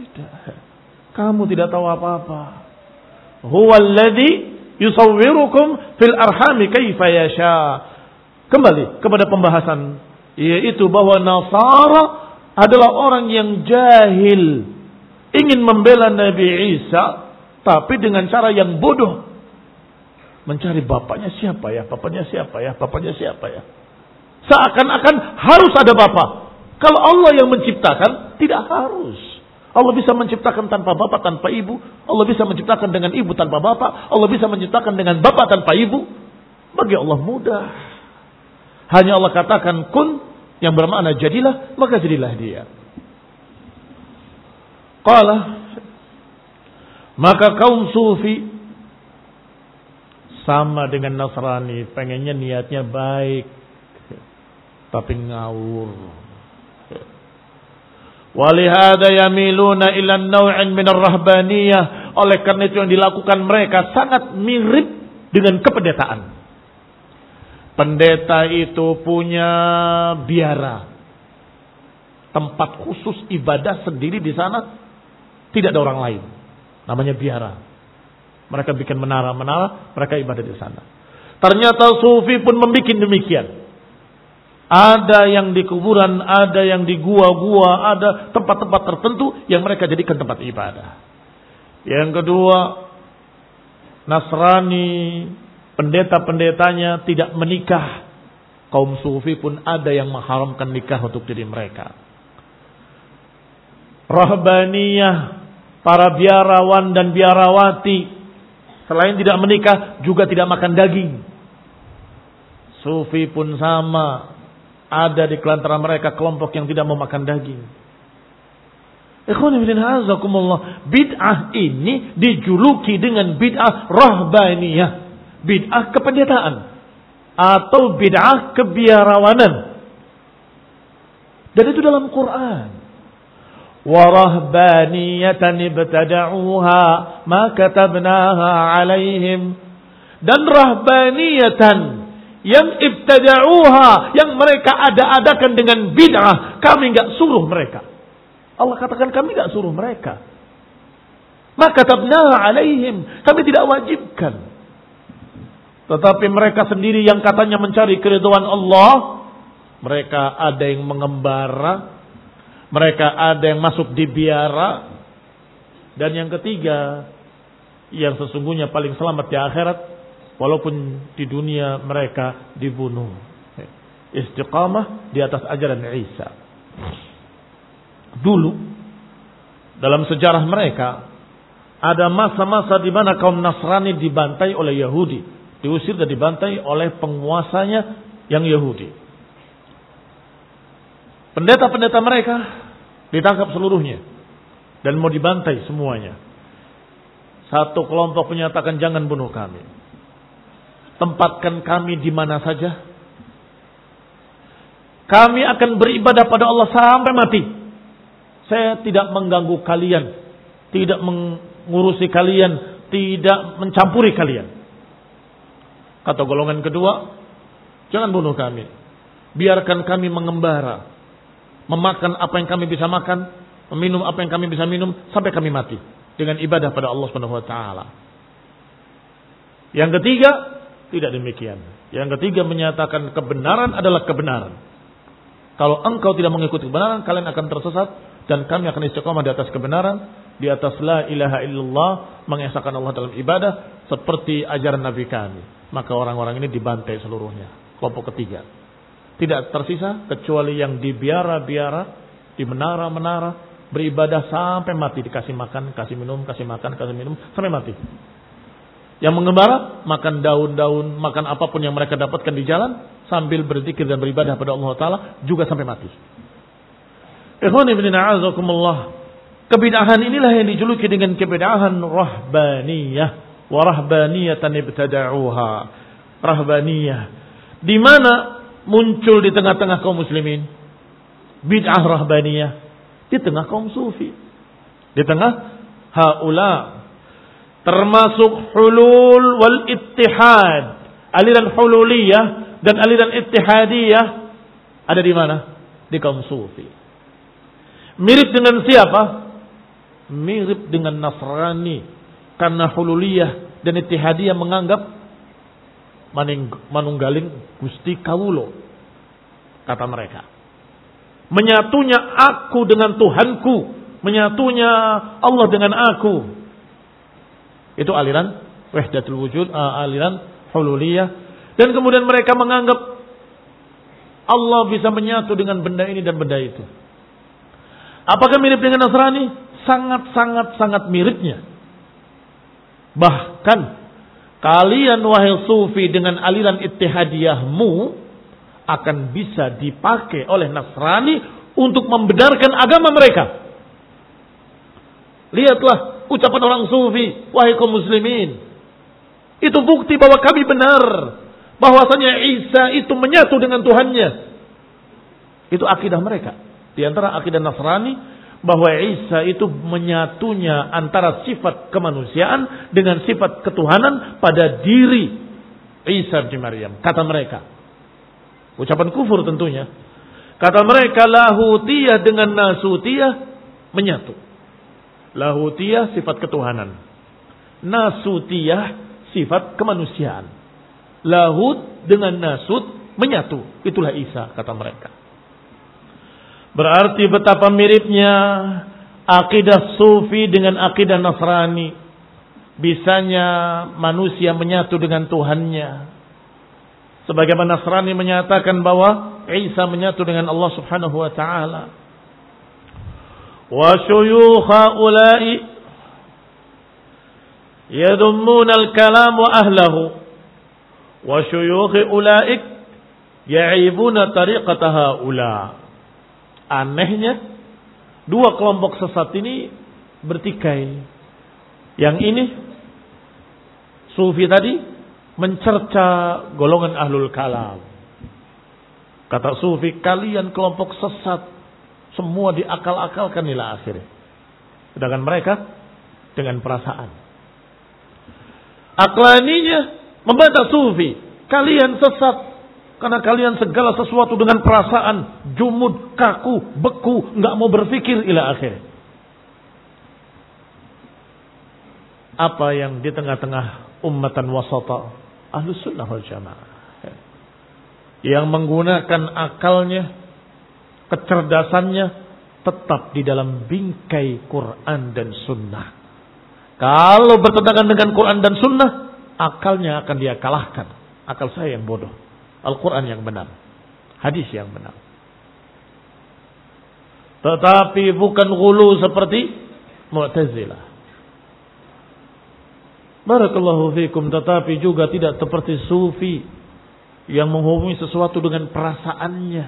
Tidak. Kamu tidak tahu apa-apa. Huwallazi yusawwirukum fil arhami kaifa yasha. Kembali kepada pembahasan, yaitu bahwa Nasara adalah orang yang jahil, ingin membela Nabi Isa tapi dengan cara yang bodoh. Mencari bapaknya siapa ya, bapaknya siapa ya, bapaknya siapa ya. Seakan-akan harus ada bapak. Kalau Allah yang menciptakan, tidak harus. Allah bisa menciptakan tanpa bapak, tanpa ibu. Allah bisa menciptakan dengan ibu tanpa bapak. Allah bisa menciptakan dengan bapak tanpa ibu. Bagi Allah mudah. Hanya Allah katakan kun, yang bermakna jadilah, maka jadilah dia. Qala, maka kaum sufi sama dengan Nasrani, pengennya niatnya baik, tapi ngawur. Walihada yamiluna ila naw'in min ar-rahbaniyah. Oleh karena itu yang dilakukan mereka sangat mirip dengan kependetaan. Pendeta itu punya biara, tempat khusus ibadah sendiri di sana, tidak ada orang lain. Namanya biara. Mereka bikin menara-menara, mereka ibadah di sana. Ternyata sufi pun membuat demikian. Ada yang di kuburan, ada yang di gua-gua, ada tempat-tempat tertentu yang mereka jadikan tempat ibadah. Yang kedua, Nasrani, pendeta-pendetanya tidak menikah. Kaum sufi pun ada yang mengharamkan nikah untuk diri mereka. Rahbaniyah, para biarawan dan biarawati, selain tidak menikah, juga tidak makan daging. Sufi pun sama. Ada di kelantara mereka kelompok yang tidak mau makan daging. Ikhwan fillah azakumullah, bid'ah ini dijuluki dengan bid'ah rahbaniyah, bid'ah kependetaan atau bid'ah kebiarawanan. Dan itu dalam Quran. Wa rahbaniyatan ibtada'uha ma katabnaha 'alaihim. Dan rahbaniyatan yang ibtada'uha, yang mereka ada-adakan dengan bid'ah, kami enggak suruh mereka. Allah katakan kami enggak suruh mereka. Maka katabnaha 'alaihim, kami tidak wajibkan. Tetapi mereka sendiri yang katanya mencari keridhaan Allah, mereka ada yang mengembara, mereka ada yang masuk di biara, dan yang ketiga, yang sesungguhnya paling selamat di akhirat, walaupun di dunia mereka dibunuh. Istiqamah di atas ajaran Isa. Dulu dalam sejarah mereka ada masa-masa di mana kaum Nasrani dibantai oleh Yahudi, diusir dan dibantai oleh penguasanya yang Yahudi. Pendeta-pendeta mereka ditangkap seluruhnya dan mau dibantai semuanya. Satu kelompok menyatakan jangan bunuh kami. Tempatkan kami di mana saja. Kami akan beribadah pada Allah sampai mati. Saya tidak mengganggu kalian, tidak mengurusi kalian, tidak mencampuri kalian. Kata golongan kedua, jangan bunuh kami. Biarkan kami mengembara, memakan apa yang kami bisa makan, meminum apa yang kami bisa minum sampai kami mati dengan ibadah pada Allah Subhanahu wa taala. Yang ketiga, tidak demikian. Yang ketiga menyatakan kebenaran adalah kebenaran. Kalau engkau tidak mengikuti kebenaran, kalian akan tersesat dan kami akan istiqamah di atas kebenaran, di atas la ilaha illallah, mengesahkan Allah dalam ibadah seperti ajaran Nabi kami. Maka orang-orang ini dibantai seluruhnya. Kelompok ketiga. Tidak tersisa kecuali yang di biara-biara, di menara-menara, beribadah sampai mati, dikasih makan, kasih minum, kasih makan, kasih minum sampai mati. Yang mengembara, makan daun-daun, makan apapun yang mereka dapatkan di jalan, sambil berzikir dan beribadah pada Allah Ta'ala, juga sampai mati. Ikhwani bin a'azakumullah. Kebid'ahan inilah yang dijuluki dengan kebid'ahan rahbaniyah. Wa rahbaniyatan ibtada'uha. Rahbaniyah. Di mana muncul di tengah-tengah kaum muslimin? Bid'ah rahbaniyah. Di tengah kaum sufi. Di tengah haula. Termasuk hulul wal ittihad. Aliran hululiyah dan aliran ittihadiyah ada di mana? Di kaum sufi. Mirip dengan siapa? mirip dengan Nasrani karena Hululiyah dan Ittihadiyah menganggap manunggaling Gusti Kawulo, kata mereka. Menyatunya aku dengan Tuhanku, menyatunya Allah dengan aku. Itu aliran Wahdatul Wujud, uh, aliran Hululiyah. Dan kemudian mereka menganggap Allah bisa menyatu dengan benda ini dan benda itu. Apakah mirip dengan Nasrani? Sangat-sangat sangat miripnya. Bahkan kalian wahai sufi dengan aliran Ittihadiyahmu akan bisa dipakai oleh Nasrani untuk membenarkan agama mereka. Lihatlah ucapan orang sufi, wahai kaum muslimin. Itu bukti bahwa kami benar. Bahwasanya Isa itu menyatu dengan Tuhannya. Itu akidah mereka. Di antara akidah Nasrani, bahwa Isa itu menyatunya antara sifat kemanusiaan dengan sifat ketuhanan pada diri Isa bin Maryam. Kata mereka. Ucapan kufur tentunya. Kata mereka, lahutiyah dengan nasutiyah menyatu. Lahutiyah sifat ketuhanan. Nasutiyah sifat kemanusiaan. Lahut dengan nasut menyatu. Itulah Isa, kata mereka. Berarti betapa miripnya akidah sufi dengan akidah Nasrani. Bisanya manusia menyatu dengan Tuhannya. Sebagaimana Nasrani menyatakan bahwa Isa menyatu dengan Allah subhanahu wa ta'ala. Wa syuyukha ulai yadummuna al-kalam wa ahlahu. Wa syuyukhi ulaik ya'ibuna tariqata haula. Anehnya dua kelompok sesat ini bertikai. Yang ini sufi tadi mencerca golongan ahlul kalam. Kata sufi, kalian kelompok sesat, semua diakal-akalkan ila akhir. Sedangkan mereka dengan perasaan. Aklaninya membantah sufi, kalian sesat karena kalian segala sesuatu dengan perasaan, jumud, kaku, beku, nggak mau berpikir ila akhir. Apa yang di tengah-tengah ummatan wasata, Ahlus Sunnah wal Jamaah, yang menggunakan akalnya, kecerdasannya tetap di dalam bingkai Quran dan Sunnah. Kalau bertentangan dengan Quran dan Sunnah, akalnya akan dia kalahkan. Akal saya yang bodoh. Al-Quran yang benar. Hadis yang benar. Tetapi bukan ghulu seperti Mu'tazilah. Barakallahu fikum. Tetapi juga tidak seperti sufi yang menghubungi sesuatu dengan perasaannya.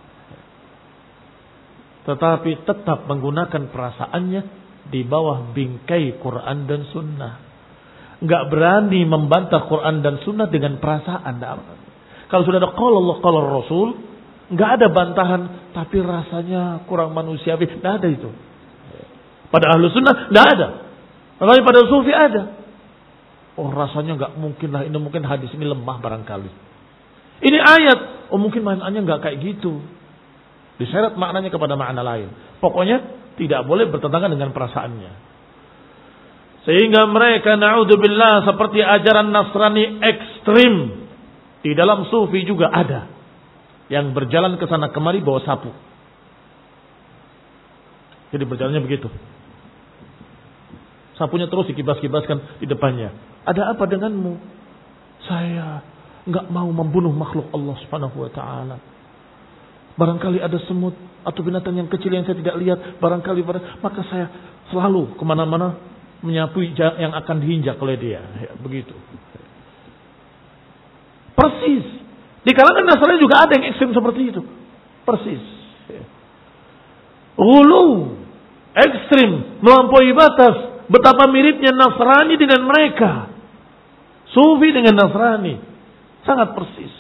Tetapi tetap menggunakan perasaannya di bawah bingkai Quran dan Sunnah. Enggak berani membantah Quran dan Sunnah dengan perasaan. Kalau sudah ada qala Allah qala Rasul, enggak ada bantahan, tapi rasanya kurang manusiawi. Enggak ada itu. Pada Ahlus Sunnah enggak ada. Tapi pada sufi ada. Oh, rasanya enggak mungkin lah, ini mungkin hadis ini lemah barangkali. Ini ayat, oh mungkin maknanya enggak kayak gitu. Diseret maknanya kepada makna lain. Pokoknya tidak boleh bertentangan dengan perasaannya. Sehingga mereka na'udzubillah seperti ajaran Nasrani ekstrim. Di dalam sufi juga ada yang berjalan ke sana kemari bawa sapu. Jadi berjalannya begitu. Sapunya terus dikibas-kibaskan di depannya. Ada apa denganmu? Saya enggak mau membunuh makhluk Allah Subhanahu wa taala. Barangkali ada semut atau binatang yang kecil yang saya tidak lihat, barangkali maka saya selalu kemana-mana menyapu yang akan diinjak oleh dia. Ya, begitu. Persis. Di kalangan Nasrani juga ada yang ekstrem seperti itu. Persis. Ghulu, ekstrem, melampaui batas. Betapa miripnya Nasrani dengan mereka. Sufi dengan Nasrani. Sangat persis.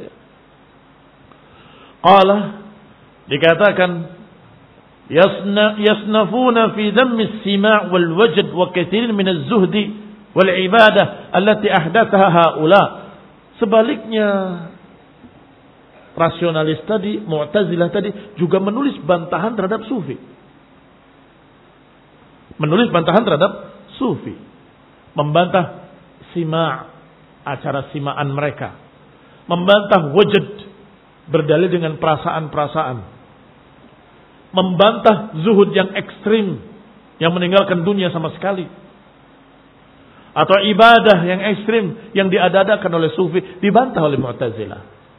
Qala, dikatakan yasna yasnafuna fi dhammi as-sima' wal wajd wa katsirin min az-zuhdi wal ibadah allati ahdathaha haula. Sebaliknya rasionalis tadi, Mu'tazilah tadi juga menulis bantahan terhadap sufi. Menulis bantahan terhadap sufi. Membantah sima' acara simaan mereka. Membantah wujud berdalil dengan perasaan-perasaan. Membantah zuhud yang ekstrim yang meninggalkan dunia sama sekali. Atau ibadah yang ekstrim yang diadakan oleh sufi dibantah oleh Mu'tazilah.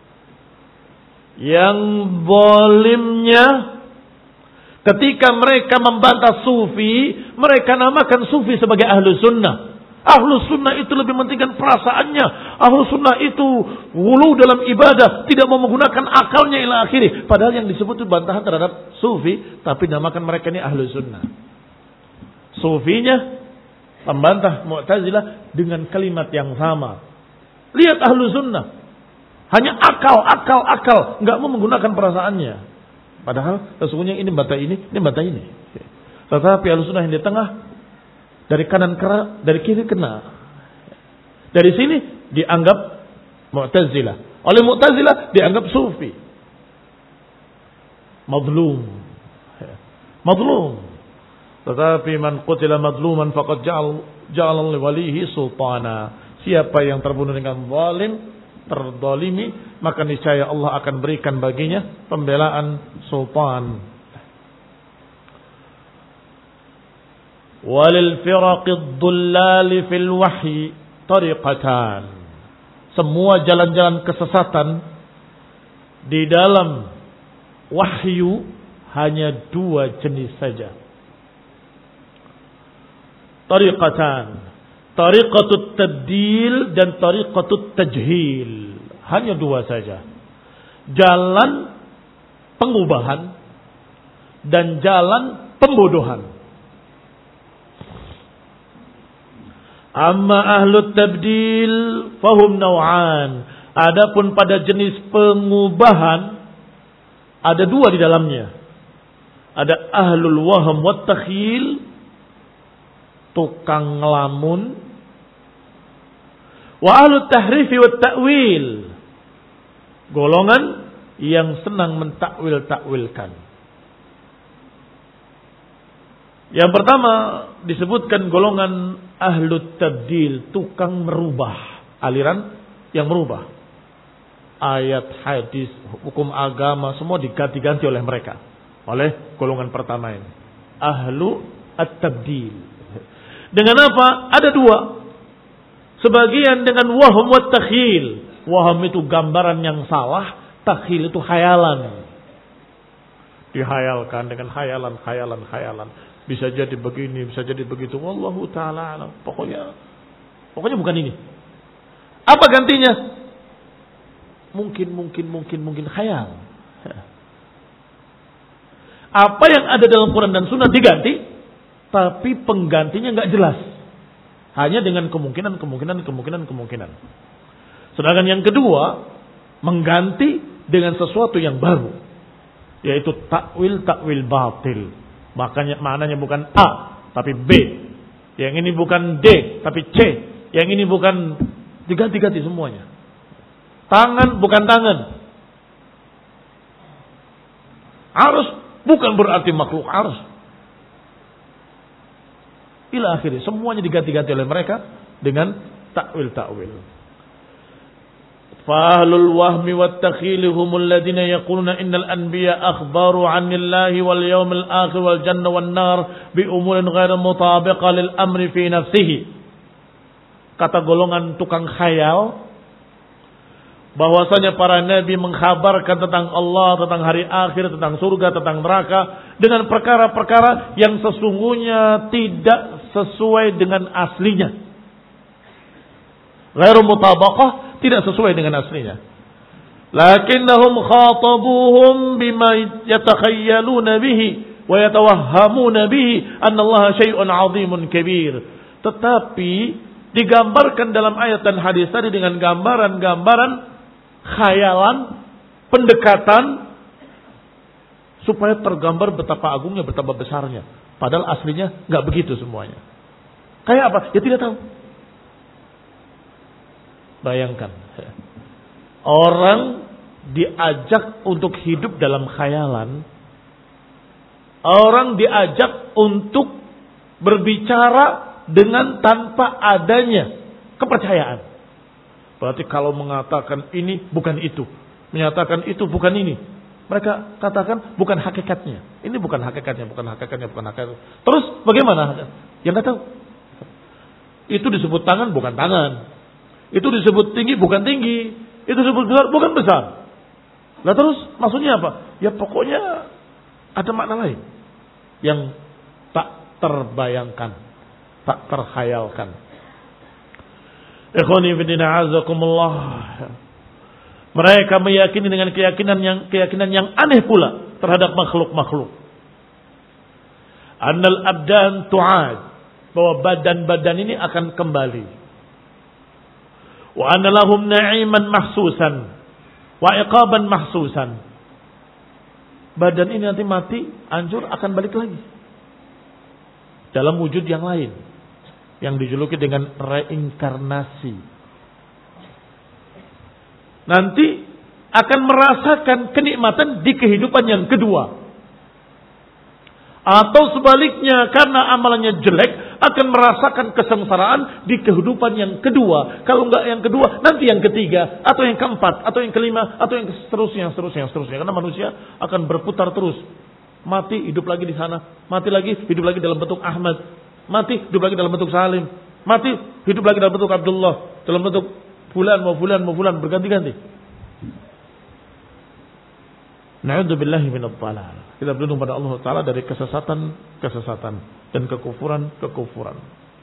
Yang zalimnya ketika mereka membantah sufi, mereka namakan sufi sebagai ahlu sunnah. Ahlu sunnah itu lebih mementingkan perasaannya. Ahlu sunnah itu wulu dalam ibadah, tidak mau menggunakan akalnya ila akhirih. Padahal yang disebut itu bantahan terhadap sufi, tapi namakan mereka ini ahlu sunnah. Sufinya membantah Mu'tazilah dengan kalimat yang sama. Lihat ahlu sunnah, hanya akal, akal, akal, nggak mau menggunakan perasaannya. Padahal sesungguhnya ini bantah ini, ini bantah ini. Tetapi ahlu sunnah yang di tengah, dari kanan kena, dari kiri kena. Dari sini dianggap Mu'tazilah. Oleh Mu'tazilah dianggap sufi. Madlum. Madlum. Tetapi man qutila madluman faqad ja'al ja'al li walihi sultana. Siapa yang terbunuh dengan zalim, terdolimi, maka niscaya Allah akan berikan baginya pembelaan sultan. Walil firaqid dhullali fil wahyi tariqatan. Semua jalan-jalan kesesatan di dalam wahyu hanya dua jenis saja. Tariqatan, tariqatut tabdil dan tariqatut tajhil. Hanya dua saja. Jalan pengubahan dan jalan pembodohan. Amma ahlut tabdil fahum naw'an. Adapun pada jenis pengubahan ada dua di dalamnya. Ada ahlul waham wat takhil, tukang ngelamun. Wa ahlut tahrifi wat ta'wil, golongan yang senang mentakwil-takwilkan. Yang pertama disebutkan golongan ahlut tabdil, tukang merubah aliran, yang merubah ayat, hadis, hukum agama semua diganti-ganti oleh mereka, oleh golongan pertama ini, ahlu at-tabdil. Dengan apa? Ada dua. Sebagian dengan waham wa takhil. Waham itu gambaran yang salah, takhil itu khayalan. Dihayalkan dengan khayalan, khayalan, khayalan. Bisa jadi begini, bisa jadi begitu. Wallahu ta'ala alam. Pokoknya, pokoknya bukan ini. Apa gantinya? Mungkin, mungkin, mungkin, mungkin khayal. Apa yang ada dalam Quran dan Sunnah diganti, tapi penggantinya nggak jelas. Hanya dengan kemungkinan, kemungkinan, kemungkinan, kemungkinan. Sedangkan yang kedua, mengganti dengan sesuatu yang baru, yaitu takwil, takwil batil. Makanya maknanya bukan A tapi B. Yang ini bukan D tapi C. Yang ini bukan, diganti-ganti semuanya. Tangan bukan tangan. Arus bukan berarti makhluk arus. Ila akhirnya semuanya diganti-ganti oleh mereka dengan takwil-takwil. Fahlul wahmi wat takhili humul ladina yaquluna innal anbiya akhbaru 'anillahi wal yawmil akhir wal janna wan nar bi umurin ghairu mutabiqah lil amri fi nafsihi. Kata golongan tukang khayal, bahwasanya para nabi mengkhabarkan tentang Allah, tentang hari akhir, tentang surga, tentang neraka dengan perkara-perkara yang sesungguhnya tidak sesuai dengan aslinya. Ghairu mutabaqah, tidak sesuai dengan aslinya. Lakinnahum khatabuhum bima yatakhayaluna bihi wa yatawahhamuna bihi anna Allah syai'un 'azimun kabir. Tetapi digambarkan dalam ayat dan hadis tadi dengan gambaran-gambaran khayalan, pendekatan, supaya tergambar betapa agungnya, betapa besarnya. Padahal aslinya nggak begitu semuanya. Kayak apa? Ya tidak tahu. Bayangkan, orang diajak untuk hidup dalam khayalan, orang diajak untuk berbicara dengan tanpa adanya kepercayaan. Berarti kalau mengatakan ini bukan itu, menyatakan itu bukan ini, mereka katakan bukan hakikatnya. Ini bukan hakikatnya, bukan hakikatnya, bukan hakikatnya. Terus bagaimana? Yang nggak tahu. Itu disebut tangan bukan tangan. Itu disebut tinggi bukan tinggi. Itu disebut besar bukan besar. Nah terus maksudnya apa? Ya pokoknya ada makna lain yang tak terbayangkan, tak terkhayalkan. Ikhwani fillah azakumullah. Mereka meyakini dengan keyakinan yang keyakinan yang aneh pula terhadap makhluk-makhluk. Annal abdan tu'ad, bahwa badan-badan ini akan kembali. Wa anna lahum na'iman mahsusan wa iqaban mahsusan. Badan ini nanti mati, hancur, akan balik lagi dalam wujud yang lain yang dijuluki dengan reinkarnasi. Nanti akan merasakan kenikmatan di kehidupan yang kedua. Atau sebaliknya, karena amalannya jelek, akan merasakan kesengsaraan di kehidupan yang kedua. Kalau enggak yang kedua, nanti yang ketiga, atau yang keempat, atau yang kelima, atau yang seterusnya, seterusnya, seterusnya. Karena manusia akan berputar terus. Mati, hidup lagi di sana. Mati lagi, hidup lagi dalam bentuk Ahmad. Mati, hidup lagi dalam bentuk Salim. Mati, hidup lagi dalam bentuk Abdullah. Dalam bentuk fulan, mau fulan, mau fulan, berganti-ganti. Na'udzubillahi minadh dhalal. Kita berlindung pada Allah Ta'ala dari kesesatan-kesesatan dan kekufuran-kekufuran.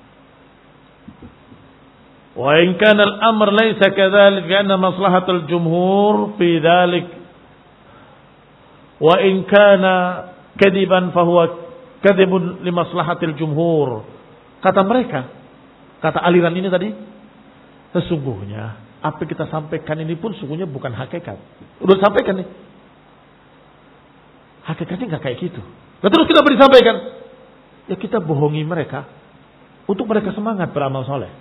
Wa in kana al-amr laysa kadzalik li'anna maslahatul jumhur fi dzalik. Wa in kana kadiban fa huwa kadibun li maslahatil jumhur. Kata mereka, kata aliran ini tadi, sesungguhnya apa yang kita sampaikan ini pun sesungguhnya bukan hakikat. Udah sampaikan nih. Hakikatnya nggak kayak gitu. Nah, terus kita beri sampaikan, ya kita bohongi mereka untuk mereka semangat beramal soleh.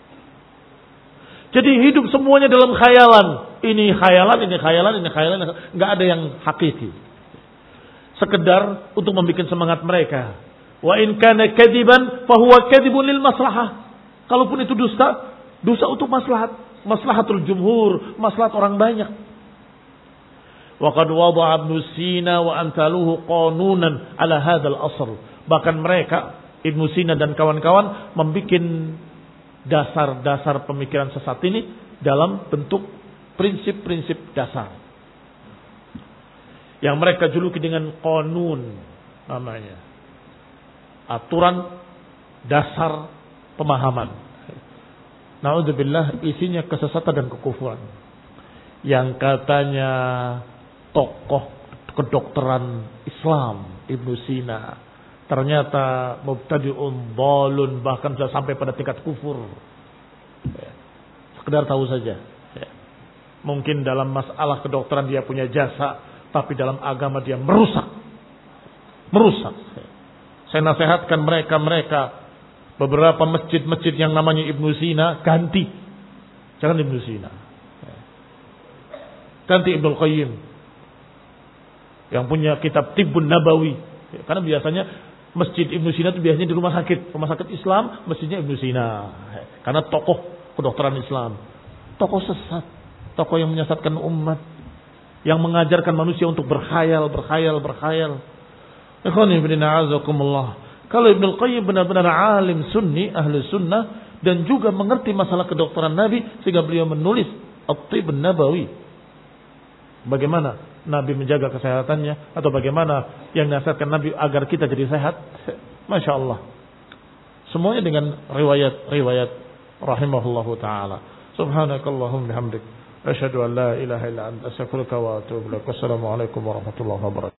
Jadi hidup semuanya dalam khayalan. Ini khayalan, ini khayalan, ini khayalan, nggak ada yang hakiki. Sekedar untuk membuat semangat mereka. Wa in kana kadiban, fa huwa kadibun lil maslahah. Kalaupun itu dusta, dusta untuk maslahat, maslahatul jumhur, maslahat orang banyak. Waqad wada'a Ibnu Sina wa amsaluhu qanunan ala hadzal asl. Bahkan mereka Ibnu Sina dan kawan-kawan membuat dasar-dasar pemikiran sesat ini dalam bentuk prinsip-prinsip dasar yang mereka juluki dengan qanun namanya. Aturan dasar pemahaman. Na'udzubillah, isinya kesesatan dan kekufuran. Yang katanya tokoh kedokteran Islam Ibnu Sina ternyata mubtadi'un dhalun, bahkan sudah sampai pada tingkat kufur. Ya. Sekedar tahu saja. Ya. Mungkin dalam masalah kedokteran dia punya jasa, tapi dalam agama dia merusak. Merusak. Ya. Saya nasihatkan mereka-mereka beberapa masjid-masjid yang namanya Ibnu Sina ganti. Jangan Ibnu Sina. Ya. Ganti Ibnu Qayyim yang punya kitab Tibbun Nabawi. Ya, karena biasanya masjid Ibnu Sina itu biasanya di rumah sakit, rumah sakit Islam, masjidnya Ibnu Sina. Ya, karena tokoh kedokteran Islam, tokoh sesat, tokoh yang menyesatkan umat, yang mengajarkan manusia untuk berkhayal, berkhayal, berkhayal. Ikhwani fillah azakumullah. Kalau Ibnu Qayyim benar-benar alim sunni, ahli sunnah, dan juga mengerti masalah kedokteran Nabi, sehingga beliau menulis At-Tibbun Nabawi. Bagaimana Nabi menjaga kesehatannya, atau bagaimana yang nasihatkan Nabi agar kita jadi sehat. Masya Allah. Semuanya dengan riwayat-riwayat rahimahullahu ta'ala. Subhanakallahum bihamdik. Asyhadu an la ilaha illa anta astaghfiruka wa atubu ilaik. Wassalamualaikum warahmatullahi wabarakatuh.